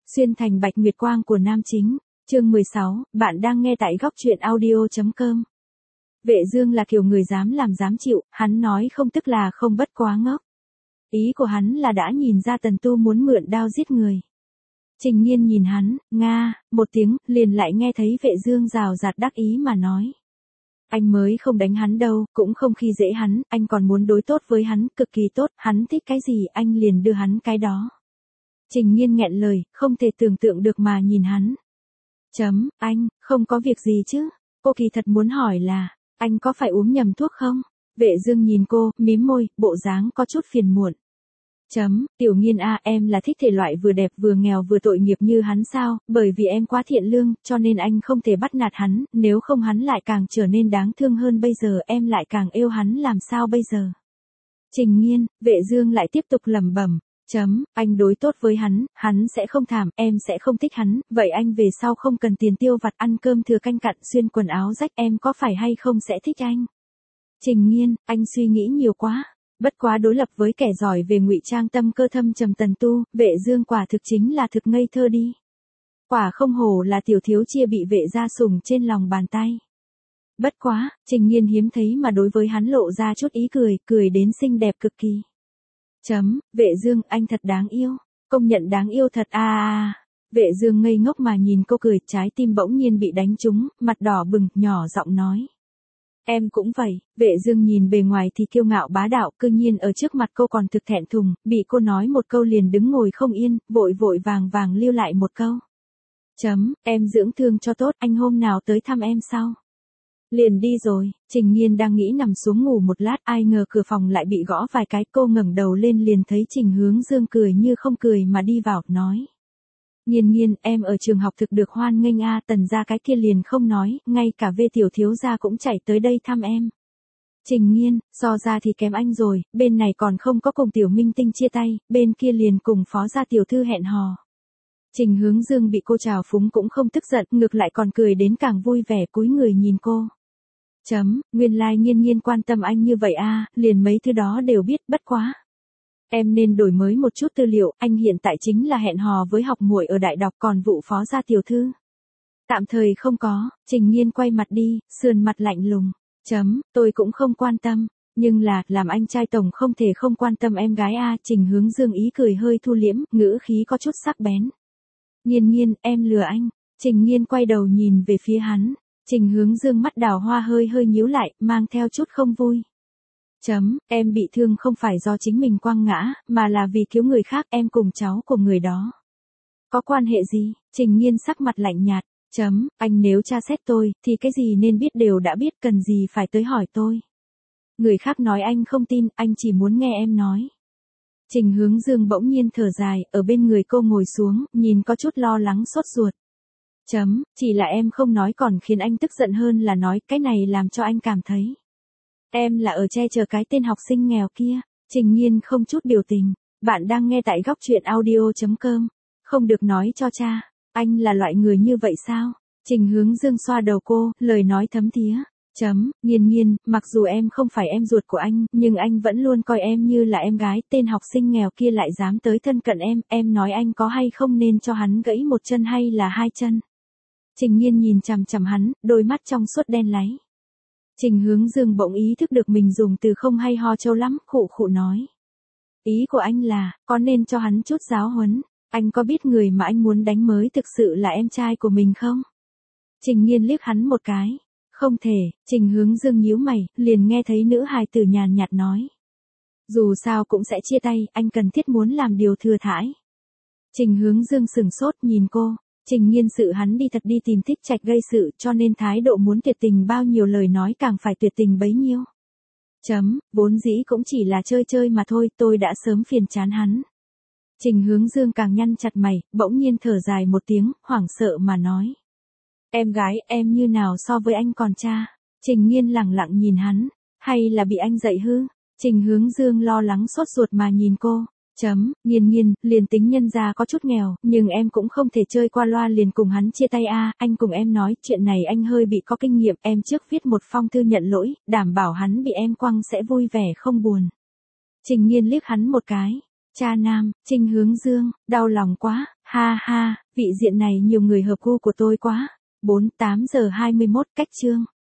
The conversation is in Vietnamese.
Xuyên thành bạch nguyệt quang của nam chính. Chương 16, bạn đang nghe tại góc truyện audio.com. Vệ Dương là kiểu người dám làm dám chịu, hắn nói không tức là không, bất quá ngốc. Ý của hắn là đã nhìn ra Tần Tu muốn mượn đao giết người. Trình Nhiên nhìn hắn, nga, một tiếng, liền lại nghe thấy Vệ Dương rào rạt đắc ý mà nói. Anh mới không đánh hắn đâu, cũng không khi dễ hắn, anh còn muốn đối tốt với hắn, cực kỳ tốt, hắn thích cái gì anh liền đưa hắn cái đó. Trình Nhiên nghẹn lời, không thể tưởng tượng được mà nhìn hắn. Anh, không có việc gì chứ? Cô kỳ thật muốn hỏi là, anh có phải uống nhầm thuốc không? Vệ Dương nhìn cô, mím môi, bộ dáng có chút phiền muộn. Tiểu Nhiên a, em là thích thể loại vừa đẹp vừa nghèo vừa tội nghiệp như hắn sao, bởi vì em quá thiện lương, cho nên anh không thể bắt nạt hắn, nếu không hắn lại càng trở nên đáng thương hơn bây giờ, em lại càng yêu hắn làm sao bây giờ? Trình Nhiên, Vệ Dương lại tiếp tục lẩm bẩm. Anh đối tốt với hắn sẽ không thảm, em sẽ không thích hắn, vậy anh về sau không cần tiền tiêu vặt, ăn cơm thừa canh cặn, xuyên quần áo rách, em có phải hay không sẽ thích anh? Trình Nhiên, anh suy nghĩ nhiều quá. Bất quá đối lập với kẻ giỏi về ngụy trang tâm cơ thâm trầm Tần Tu, Vệ Dương quả thực chính là thực ngây thơ đi. Quả không hổ là tiểu thiếu chia bị Vệ gia sủng trên lòng bàn tay. Bất quá, Trình Nhiên hiếm thấy mà đối với hắn lộ ra chút ý cười, cười đến xinh đẹp cực kỳ. Vệ Dương, anh thật đáng yêu. Công nhận đáng yêu thật à. Vệ Dương ngây ngốc mà nhìn cô cười, trái tim bỗng nhiên bị đánh trúng, mặt đỏ bừng, nhỏ giọng nói. Em cũng vậy. Vệ Dương nhìn bề ngoài thì kiêu ngạo bá đạo, cư nhiên ở trước mặt cô còn thực thẹn thùng, bị cô nói một câu liền đứng ngồi không yên, vội vội vàng vàng lưu lại một câu. Em dưỡng thương cho tốt, anh hôm nào tới thăm em sau. Liền đi rồi. Trình Nhiên đang nghĩ nằm xuống ngủ một lát, ai ngờ cửa phòng lại bị gõ vài cái, cô ngẩng đầu lên liền thấy Trình Hướng Dương cười như không cười mà đi vào, nói. Nhiên, em ở trường học thực được hoan nghênh a, Tần gia cái kia liền không nói, ngay cả Vệ tiểu thiếu gia cũng chạy tới đây thăm em. Trình Nhiên, so ra thì kém anh rồi, bên này còn không có cùng tiểu minh tinh chia tay, bên kia liền cùng phó gia tiểu thư hẹn hò. Trình Hướng Dương bị cô trào phúng cũng không tức giận, ngược lại còn cười đến càng vui vẻ, cúi người nhìn cô. Nguyên lai Nhiên quan tâm anh như vậy a, liền mấy thứ đó đều biết, bất quá. Em nên đổi mới một chút tư liệu, anh hiện tại chính là hẹn hò với học muội ở đại đọc, còn vụ phó gia tiểu thư. Tạm thời không có. Trình Nhiên quay mặt đi, sườn mặt lạnh lùng. Tôi cũng không quan tâm, nhưng là, làm anh trai tổng không thể không quan tâm em gái a. Trình Hướng Dương ý cười hơi thu liễm, ngữ khí có chút sắc bén. Nhiên, em lừa anh. Trình Nhiên quay đầu nhìn về phía hắn. Trình Hướng Dương mắt đào hoa hơi nhíu lại, mang theo chút không vui. Em bị thương không phải do chính mình quăng ngã, mà là vì cứu người khác, em cùng cháu của người đó. Có quan hệ gì? Trình Nhiên sắc mặt lạnh nhạt. Anh nếu tra xét tôi, thì cái gì nên biết đều đã biết, cần gì phải tới hỏi tôi. Người khác nói anh không tin, anh chỉ muốn nghe em nói. Trình Hướng Dương bỗng nhiên thở dài, ở bên người cô ngồi xuống, nhìn có chút lo lắng sốt ruột. Chỉ là em không nói còn khiến anh tức giận hơn là nói, cái này làm cho anh cảm thấy. Em là ở che chở cái tên học sinh nghèo kia. Trình Nhiên không chút biểu tình. Bạn đang nghe tại góc truyện audio.com. Không được nói cho cha. Anh là loại người như vậy sao? Trình Hướng Dương xoa đầu cô, lời nói thấm thía. Nhiên, mặc dù em không phải em ruột của anh, nhưng anh vẫn luôn coi em như là em gái, tên học sinh nghèo kia lại dám tới thân cận em nói anh có hay không nên cho hắn gãy một chân hay là hai chân. Trình Nhiên nhìn chằm chằm hắn, đôi mắt trong suốt đen láy. Trình Hướng Dương bỗng ý thức được mình dùng từ không hay ho trâu lắm, khụ nói. Ý của anh là, có nên cho hắn chút giáo huấn, anh có biết người mà anh muốn đánh mới thực sự là em trai của mình không? Trình Nhiên liếc hắn một cái. Không thể. Trình Hướng Dương nhíu mày, liền nghe thấy nữ hài tử nhàn nhạt nói. Dù sao cũng sẽ chia tay, anh cần thiết muốn làm điều thừa thãi. Trình Hướng Dương sừng sốt nhìn cô. Trình Nhiên sự hắn đi thật đi tìm Thích Trạch gây sự, cho nên thái độ muốn tuyệt tình bao nhiêu lời nói càng phải tuyệt tình bấy nhiêu. Vốn dĩ cũng chỉ là chơi mà thôi, tôi đã sớm phiền chán hắn. Trình Hướng Dương càng nhăn chặt mày, bỗng nhiên thở dài một tiếng, hoảng sợ mà nói. Em gái, em như nào so với anh còn cha? Trình Nhiên lẳng lặng nhìn hắn, hay là bị anh dạy hư? Trình Hướng Dương lo lắng sốt ruột mà nhìn cô. Nhiên, liền tính nhân gia có chút nghèo, nhưng em cũng không thể chơi qua loa liền cùng hắn chia tay a. Anh cùng em nói, chuyện này anh hơi bị có kinh nghiệm, em trước viết một phong thư nhận lỗi, đảm bảo hắn bị em quăng sẽ vui vẻ không buồn. Trình Nhiên liếc hắn một cái. Cha nam. Trình Hướng Dương, đau lòng quá, Ha ha, vị diện này nhiều người hợp gu của tôi quá. 8 giờ 21 cách chương.